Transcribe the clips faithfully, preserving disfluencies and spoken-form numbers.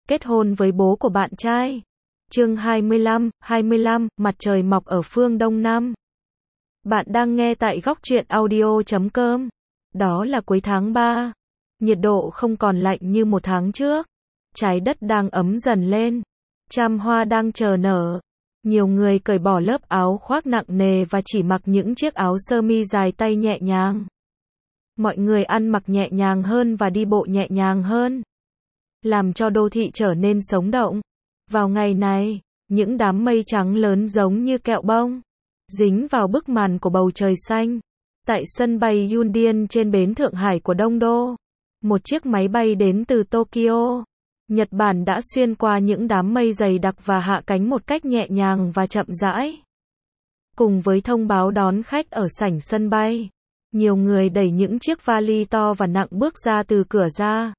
kết hôn với bố của bạn trai. Chương hai mươi lăm, hai mươi lăm, mặt trời mọc ở phương Đông Nam. Bạn đang nghe tại góc truyện audio chấm com. Đó là cuối tháng ba. Nhiệt độ không còn lạnh như một tháng trước. Trái đất đang ấm dần lên. Trăm hoa đang chờ nở. Nhiều người cởi bỏ lớp áo khoác nặng nề và chỉ mặc những chiếc áo sơ mi dài tay nhẹ nhàng. Mọi người ăn mặc nhẹ nhàng hơn và đi bộ nhẹ nhàng hơn, làm cho đô thị trở nên sống động. Vào ngày này, những đám mây trắng lớn giống như kẹo bông, dính vào bức màn của bầu trời xanh. Tại sân bay Yundian trên bến Thượng Hải của Đông Đô, một chiếc máy bay đến từ Tokyo, Nhật Bản đã xuyên qua những đám mây dày đặc và hạ cánh một cách nhẹ nhàng và chậm rãi. Cùng với thông báo đón khách ở sảnh sân bay, nhiều người đẩy những chiếc vali to và nặng bước ra từ cửa ra.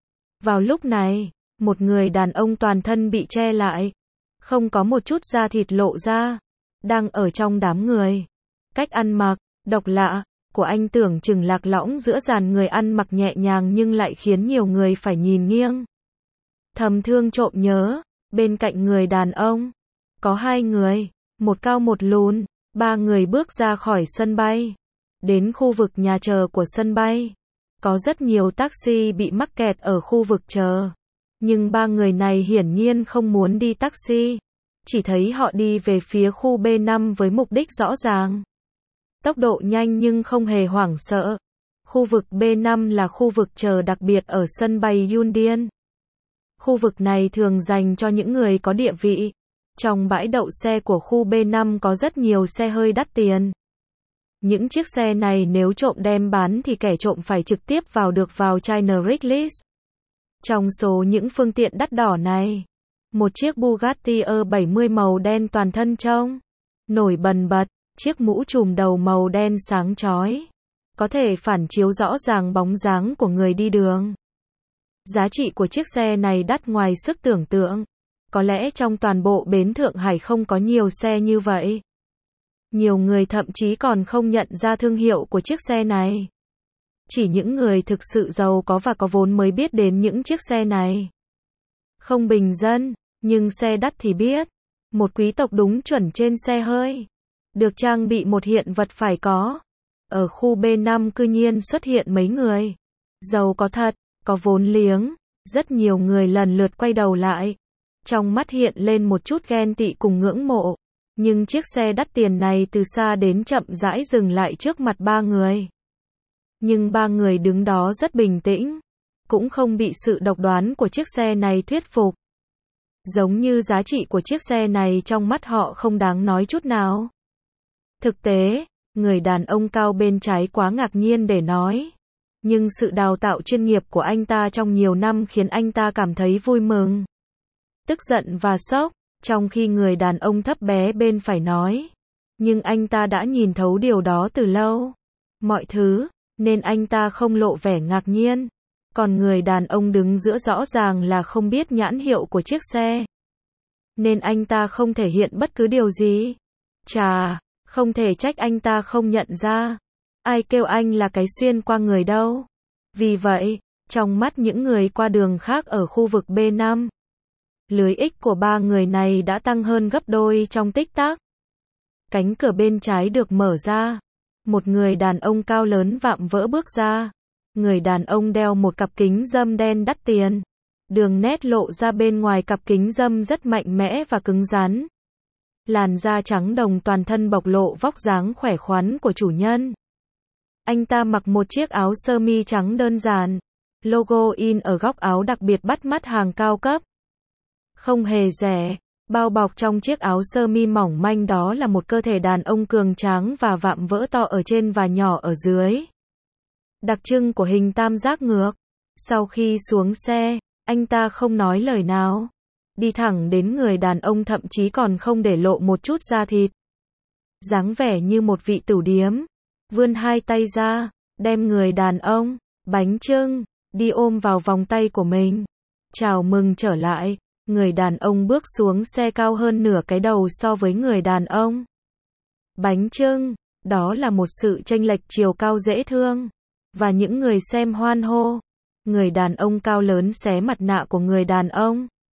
Vào lúc này, một người đàn ông toàn thân bị che lại, không có một chút da thịt lộ ra, đang ở trong đám người. Cách ăn mặc độc lạ của anh tưởng chừng lạc lõng giữa dàn người ăn mặc nhẹ nhàng nhưng lại khiến nhiều người phải nhìn nghiêng, thầm thương trộm nhớ. Bên cạnh người đàn ông có hai người, một cao một lùn. Ba người bước ra khỏi sân bay, đến khu vực nhà chờ của sân bay. Có rất nhiều taxi bị mắc kẹt ở khu vực chờ, nhưng ba người này hiển nhiên không muốn đi taxi, chỉ thấy họ đi về phía khu B năm với mục đích rõ ràng. Tốc độ nhanh nhưng không hề hoảng sợ. Khu vực B năm là khu vực chờ đặc biệt ở sân bay Yundian. Khu vực này thường dành cho những người có địa vị. Trong bãi đậu xe của khu B năm có rất nhiều xe hơi đắt tiền. Những chiếc xe này nếu trộm đem bán thì kẻ trộm phải trực tiếp vào được vào China Craigslist. Trong số những phương tiện đắt đỏ này, một chiếc Bugatti E bảy mươi màu đen toàn thân trông nổi bần bật, chiếc mũ trùm đầu màu đen sáng chói, có thể phản chiếu rõ ràng bóng dáng của người đi đường. Giá trị của chiếc xe này đắt ngoài sức tưởng tượng. Có lẽ trong toàn bộ bến Thượng Hải không có nhiều xe như vậy. Nhiều người thậm chí còn không nhận ra thương hiệu của chiếc xe này. Chỉ những người thực sự giàu có và có vốn mới biết đến những chiếc xe này. Không bình dân, nhưng xe đắt thì biết. Một quý tộc đúng chuẩn trên xe hơi, được trang bị một hiện vật phải có. Ở khu B năm cư nhiên xuất hiện mấy người giàu có thật, có vốn liếng. Rất nhiều người lần lượt quay đầu lại, trong mắt hiện lên một chút ghen tị cùng ngưỡng mộ. Nhưng chiếc xe đắt tiền này từ xa đến chậm rãi dừng lại trước mặt ba người. Nhưng ba người đứng đó rất bình tĩnh, cũng không bị sự độc đoán của chiếc xe này thuyết phục. Giống như giá trị của chiếc xe này trong mắt họ không đáng nói chút nào. Thực tế, người đàn ông cao bên trái quá ngạc nhiên để nói. Nhưng sự đào tạo chuyên nghiệp của anh ta trong nhiều năm khiến anh ta cảm thấy vui mừng, tức giận và sốc. Trong khi người đàn ông thấp bé bên phải nói, nhưng anh ta đã nhìn thấu điều đó từ lâu. Mọi thứ, nên anh ta không lộ vẻ ngạc nhiên. Còn người đàn ông đứng giữa rõ ràng là không biết nhãn hiệu của chiếc xe, nên anh ta không thể hiện bất cứ điều gì. Chà, không thể trách anh ta không nhận ra. Ai kêu anh là cái xuyên qua người đâu. Vì vậy, trong mắt những người qua đường khác ở khu vực B năm, lưới ích của ba người này đã tăng hơn gấp đôi trong tích tắc. Cánh cửa bên trái được mở ra. Một người đàn ông cao lớn vạm vỡ bước ra. Người đàn ông đeo một cặp kính râm đen đắt tiền. Đường nét lộ ra bên ngoài cặp kính râm rất mạnh mẽ và cứng rắn. Làn da trắng đồng toàn thân bộc lộ vóc dáng khỏe khoắn của chủ nhân. Anh ta mặc một chiếc áo sơ mi trắng đơn giản. Logo in ở góc áo đặc biệt bắt mắt, hàng cao cấp, không hề rẻ. Bao bọc trong chiếc áo sơ mi mỏng manh đó là một cơ thể đàn ông cường tráng và vạm vỡ, to ở trên và nhỏ ở dưới, đặc trưng của hình tam giác ngược. Sau khi xuống xe, anh ta không nói lời nào, đi thẳng đến người đàn ông, thậm chí còn không để lộ một chút da thịt. Dáng vẻ như một vị tửu điếm, vươn hai tay ra, đem người đàn ông, bánh chưng, đi ôm vào vòng tay của mình. Chào mừng trở lại. Người đàn ông bước xuống xe cao hơn nửa cái đầu so với người đàn ông bánh chưng. Đó là một sự chênh lệch chiều cao dễ thương. Và những người xem hoan hô. Người đàn ông cao lớn xé mặt nạ của người đàn ông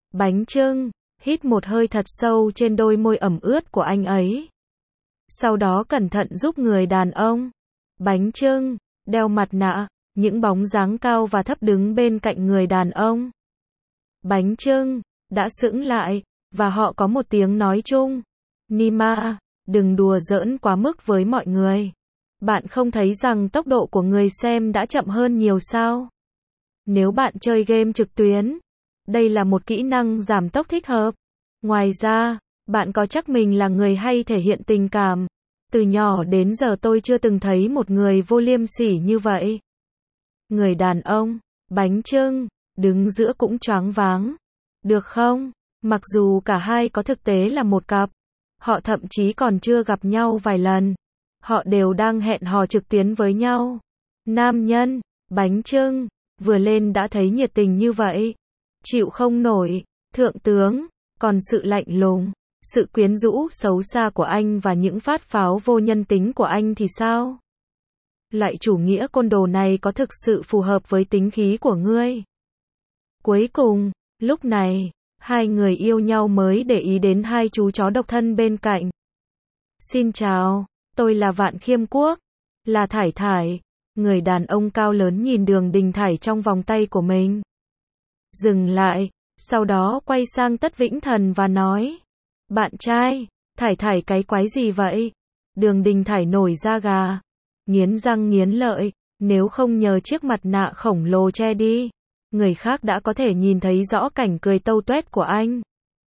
Bánh chưng, hít một hơi thật sâu trên đôi môi ẩm ướt của anh ấy. Sau đó cẩn thận giúp người đàn ông. Bánh chưng, đeo mặt nạ, những bóng dáng cao và thấp đứng bên cạnh người đàn ông. Bánh chưng, đã sững lại, và họ có một tiếng nói chung. Nima, đừng đùa giỡn quá mức với mọi người. Bạn không thấy rằng tốc độ của người xem đã chậm hơn nhiều sao? Nếu bạn chơi game trực tuyến, đây là một kỹ năng giảm tốc thích hợp. Ngoài ra, bạn có chắc mình là người hay thể hiện tình cảm? Từ nhỏ đến giờ tôi chưa từng thấy một người vô liêm sỉ như vậy. Người đàn ông, bánh chưng, đứng giữa cũng choáng váng. Được không? Mặc dù cả hai có thực tế là một cặp, họ thậm chí còn chưa gặp nhau vài lần. Họ đều đang hẹn hò trực tuyến với nhau. Nam nhân, bánh chưng, vừa lên đã thấy nhiệt tình như vậy. Chịu không nổi, thượng tướng, còn sự lạnh lùng, sự quyến rũ xấu xa của anh và những phát pháo vô nhân tính của anh thì sao? Loại chủ nghĩa côn đồ này có thực sự phù hợp với tính khí của ngươi? Cuối cùng, lúc này, hai người yêu nhau mới để ý đến hai chú chó độc thân bên cạnh. Xin chào, tôi là Vạn Khiêm Quốc, là Thải Thải. Người đàn ông cao lớn nhìn Đường Đình Thải trong vòng tay của mình. Dừng lại, sau đó quay sang Tất Vĩnh Thần và nói. Bạn trai, Thải Thải cái quái gì vậy? Đường Đình Thải nổi da gà, nghiến răng nghiến lợi, nếu không nhờ chiếc mặt nạ khổng lồ che đi, người khác đã có thể nhìn thấy rõ cảnh cười tâu tuét của anh.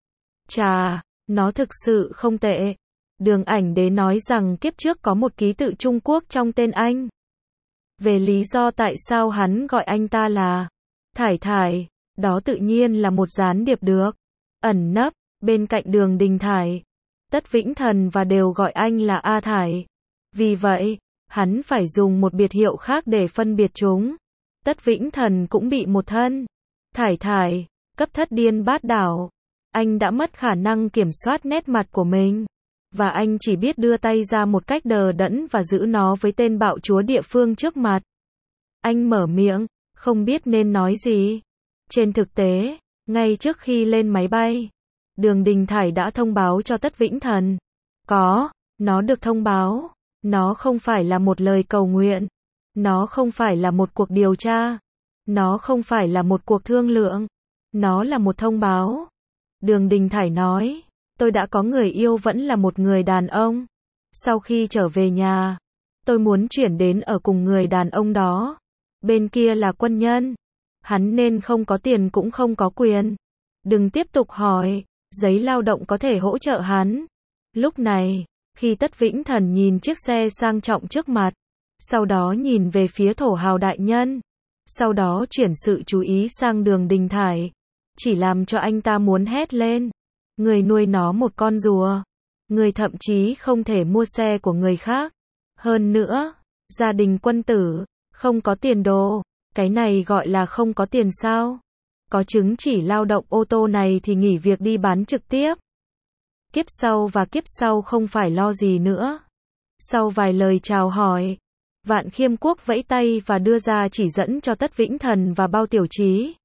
Chà, nó thực sự không tệ. Đường Ảnh Đế nói rằng kiếp trước có một ký tự Trung Quốc trong tên anh. Về lý do tại sao hắn gọi anh ta là Thải Thải, đó tự nhiên là một gián điệp được ẩn nấp bên cạnh Đường Đình Thải. Tất Vĩnh Thần và đều gọi anh là A Thải. Vì vậy, hắn phải dùng một biệt hiệu khác để phân biệt chúng. Tất Vĩnh Thần cũng bị một thân Thải Thải cấp thất điên bát đảo. Anh đã mất khả năng kiểm soát nét mặt của mình, và anh chỉ biết đưa tay ra một cách đờ đẫn và giữ nó với tên bạo chúa địa phương trước mặt. Anh mở miệng, không biết nên nói gì. Trên thực tế, ngay trước khi lên máy bay, Đường Đình Thải đã thông báo cho Tất Vĩnh Thần. Có, nó được thông báo. Nó không phải là một lời cầu nguyện. Nó không phải là một cuộc điều tra. Nó không phải là một cuộc thương lượng. Nó là một thông báo. Đường Đình Thải nói, tôi đã có người yêu vẫn là một người đàn ông. Sau khi trở về nhà, tôi muốn chuyển đến ở cùng người đàn ông đó. Bên kia là quân nhân. Hắn nên không có tiền cũng không có quyền. Đừng tiếp tục hỏi, giấy lao động có thể hỗ trợ hắn. Lúc này, khi Tất Vĩnh Thần nhìn chiếc xe sang trọng trước mặt, sau đó nhìn về phía thổ hào đại nhân, sau đó chuyển sự chú ý sang Đường Đình Thải, chỉ làm cho anh ta muốn hét lên. Người nuôi nó một con rùa. Người thậm chí không thể mua xe của người khác. Hơn nữa, gia đình quân tử, không có tiền đồ. Cái này gọi là không có tiền sao? Có chứng chỉ lao động ô tô này thì nghỉ việc đi bán trực tiếp. Kiếp sau và kiếp sau không phải lo gì nữa. Sau vài lời chào hỏi, Vạn Khiêm Quốc vẫy tay và đưa ra chỉ dẫn cho Tất Vĩnh Thần và Bao Tiểu Trí.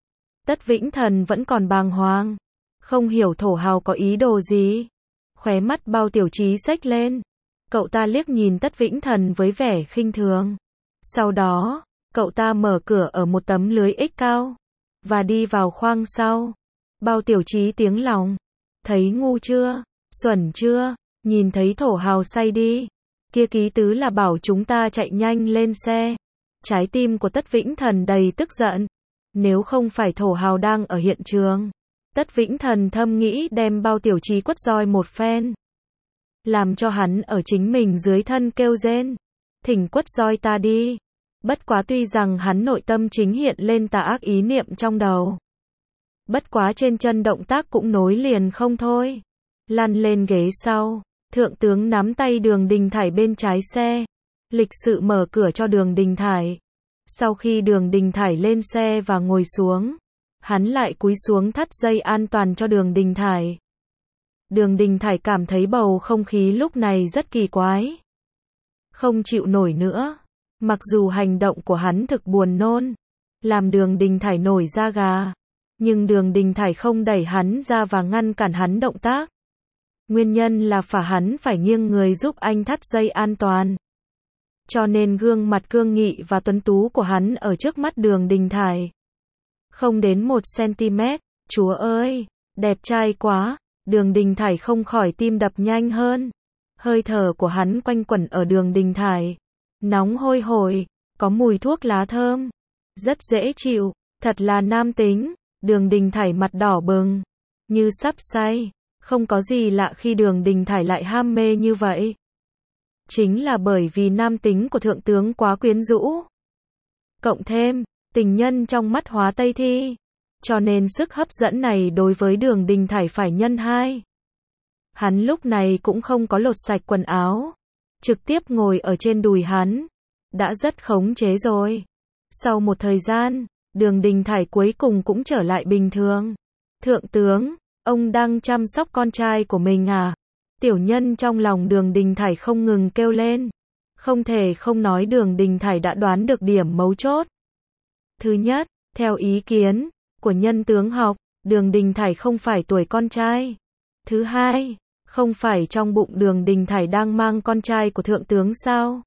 Tất Vĩnh Thần vẫn còn bàng hoàng, không hiểu thổ hào có ý đồ gì. Khóe mắt Bao Tiểu Trí xếch lên. Cậu ta liếc nhìn Tất Vĩnh Thần với vẻ khinh thường. Sau đó, cậu ta mở cửa ở một tấm lưới ích cao và đi vào khoang sau. Bao Tiểu Trí tiếng lòng. Thấy ngu chưa? Xuẩn chưa? Nhìn thấy thổ hào say đi. Kia ký tứ là bảo chúng ta chạy nhanh lên xe. Trái tim của Tất Vĩnh Thần đầy tức giận. Nếu không phải thổ hào đang ở hiện trường, Tất Vĩnh Thần thầm nghĩ đem Bao Tiểu Trí quất roi một phen, làm cho hắn ở chính mình dưới thân kêu rên. Thỉnh quất roi ta đi. Bất quá tuy rằng hắn nội tâm chính hiện lên tà ác ý niệm trong đầu, bất quá trên chân động tác cũng nối liền không thôi. Lăn lên ghế sau, thượng tướng nắm tay Đường Đình Thải bên trái xe, lịch sự mở cửa cho Đường Đình Thải. Sau khi Đường Đình Thải lên xe và ngồi xuống, hắn lại cúi xuống thắt dây an toàn cho Đường Đình Thải. Đường Đình Thải cảm thấy bầu không khí lúc này rất kỳ quái. Không chịu nổi nữa. Mặc dù hành động của hắn thực buồn nôn, làm Đường Đình Thải nổi da gà, Nhưng Đường Đình Thải không đẩy hắn ra và ngăn cản hắn động tác. Nguyên nhân là phả hắn phải nghiêng người giúp anh thắt dây an toàn. Cho nên gương mặt cương nghị và tuấn tú của hắn ở trước mắt Đường Đình Thải. Không đến một xăng-ti-mét, chúa ơi, đẹp trai quá, Đường Đình Thải không khỏi tim đập nhanh hơn. Hơi thở của hắn quanh quẩn ở Đường Đình Thải. Nóng hôi hổi, có mùi thuốc lá thơm. Rất dễ chịu, thật là nam tính. Đường Đình Thải mặt đỏ bừng, như sắp say. Không có gì lạ khi Đường Đình Thải lại ham mê như vậy. Chính là bởi vì nam tính của thượng tướng quá quyến rũ. Cộng thêm, tình nhân trong mắt Hóa Tây Thi. Cho nên sức hấp dẫn này đối với Đường Đình Thải phải nhân hai. Hắn lúc này cũng không có lột sạch quần áo. Trực tiếp ngồi ở trên đùi hắn. Đã rất khống chế rồi. Sau một thời gian, Đường Đình Thải cuối cùng cũng trở lại bình thường. Thượng tướng, ông đang chăm sóc con trai của mình à? Tiểu nhân trong lòng Đường Đình Thải không ngừng kêu lên. Không thể không nói Đường Đình Thải đã đoán được điểm mấu chốt. Thứ nhất, theo ý kiến của nhân tướng học, Đường Đình Thải không phải tuổi con trai. Thứ hai, không phải trong bụng Đường Đình Thải đang mang con trai của thượng tướng sao?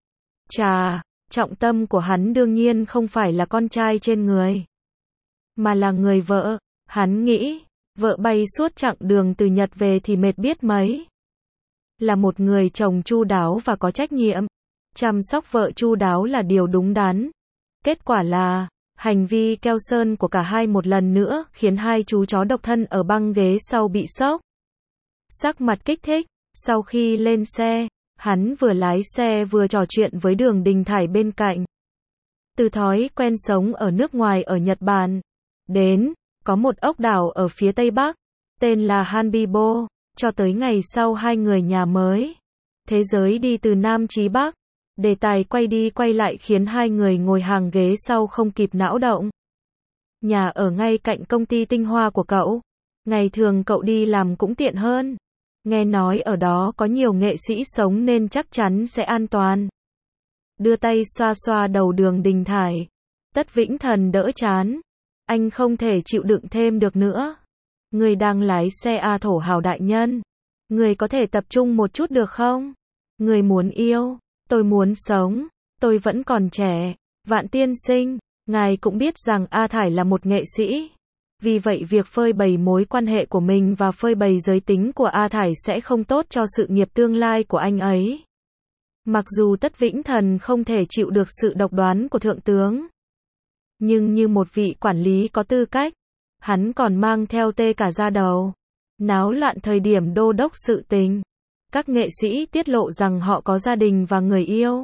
Chà, trọng tâm của hắn đương nhiên không phải là con trai trên người, mà là người vợ. Hắn nghĩ, vợ bay suốt chặng đường từ Nhật về thì mệt biết mấy. Là một người chồng chu đáo và có trách nhiệm. Chăm sóc vợ chu đáo là điều đúng đắn. Kết quả là, hành vi keo sơn của cả hai một lần nữa khiến hai chú chó độc thân ở băng ghế sau bị sốc. Sắc mặt kích thích, sau khi lên xe, hắn vừa lái xe vừa trò chuyện với Đường Đình Thải bên cạnh. Từ thói quen sống ở nước ngoài ở Nhật Bản, đến, có một ốc đảo ở phía Tây Bắc, tên là Hanbibo, cho tới ngày sau hai người nhà mới. Thế giới đi từ Nam chí Bắc, đề tài quay đi quay lại khiến hai người ngồi hàng ghế sau không kịp não động. Nhà ở ngay cạnh công ty tinh hoa của cậu. Ngày thường cậu đi làm cũng tiện hơn. Nghe nói ở đó có nhiều nghệ sĩ sống nên chắc chắn sẽ an toàn. Đưa tay xoa xoa đầu Đường Đình Thải. Tất Vĩnh Thần đỡ chán. Anh không thể chịu đựng thêm được nữa. Người đang lái xe A thổ hào đại nhân. Người có thể tập trung một chút được không? Người muốn yêu, tôi muốn sống, tôi vẫn còn trẻ. Vạn tiên sinh, ngài cũng biết rằng A Thải là một nghệ sĩ. Vì vậy việc phơi bày mối quan hệ của mình và phơi bày giới tính của A Thải sẽ không tốt cho sự nghiệp tương lai của anh ấy. Mặc dù Tất Vĩnh Thần không thể chịu được sự độc đoán của thượng tướng, nhưng như một vị quản lý có tư cách, hắn còn mang theo tê cả da đầu. Náo loạn thời điểm đô đốc sự tình. Các nghệ sĩ tiết lộ rằng họ có gia đình và người yêu.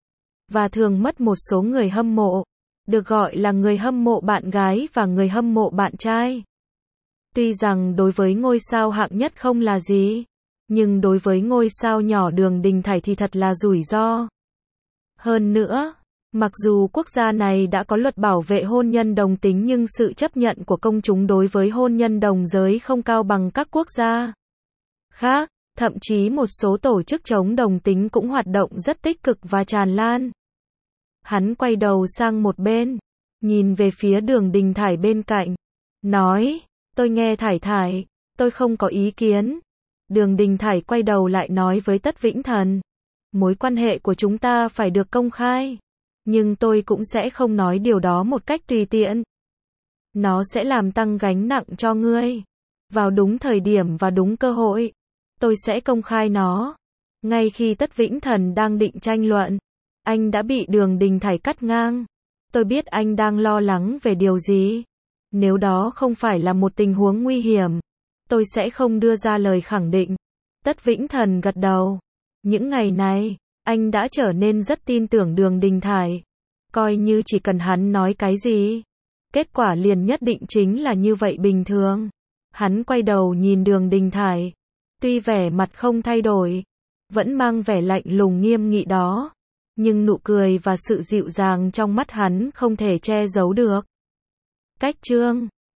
Và thường mất một số người hâm mộ. Được gọi là người hâm mộ bạn gái và người hâm mộ bạn trai. Tuy rằng đối với ngôi sao hạng nhất không là gì, nhưng đối với ngôi sao nhỏ Đường Đình Thải thì thật là rủi ro. Hơn nữa, mặc dù quốc gia này đã có luật bảo vệ hôn nhân đồng tính nhưng sự chấp nhận của công chúng đối với hôn nhân đồng giới không cao bằng các quốc gia khác, thậm chí một số tổ chức chống đồng tính cũng hoạt động rất tích cực và tràn lan. Hắn quay đầu sang một bên, nhìn về phía Đường Đình Thải bên cạnh, nói, tôi nghe Thải Thải, tôi không có ý kiến. Đường Đình Thải quay đầu lại nói với Tất Vĩnh Thần, mối quan hệ của chúng ta phải được công khai, nhưng tôi cũng sẽ không nói điều đó một cách tùy tiện. Nó sẽ làm tăng gánh nặng cho ngươi. Vào đúng thời điểm và đúng cơ hội, tôi sẽ công khai nó. Ngay khi Tất Vĩnh Thần đang định tranh luận, anh đã bị Đường Đình Thải cắt ngang. Tôi biết anh đang lo lắng về điều gì. Nếu đó không phải là một tình huống nguy hiểm, tôi sẽ không đưa ra lời khẳng định. Tất Vĩnh Thần gật đầu. Những ngày này, anh đã trở nên rất tin tưởng Đường Đình Thải. Coi như chỉ cần hắn nói cái gì, kết quả liền nhất định chính là như vậy bình thường. Hắn quay đầu nhìn Đường Đình Thải. Tuy vẻ mặt không thay đổi, vẫn mang vẻ lạnh lùng nghiêm nghị đó, nhưng nụ cười và sự dịu dàng trong mắt hắn không thể che giấu được. Cách chương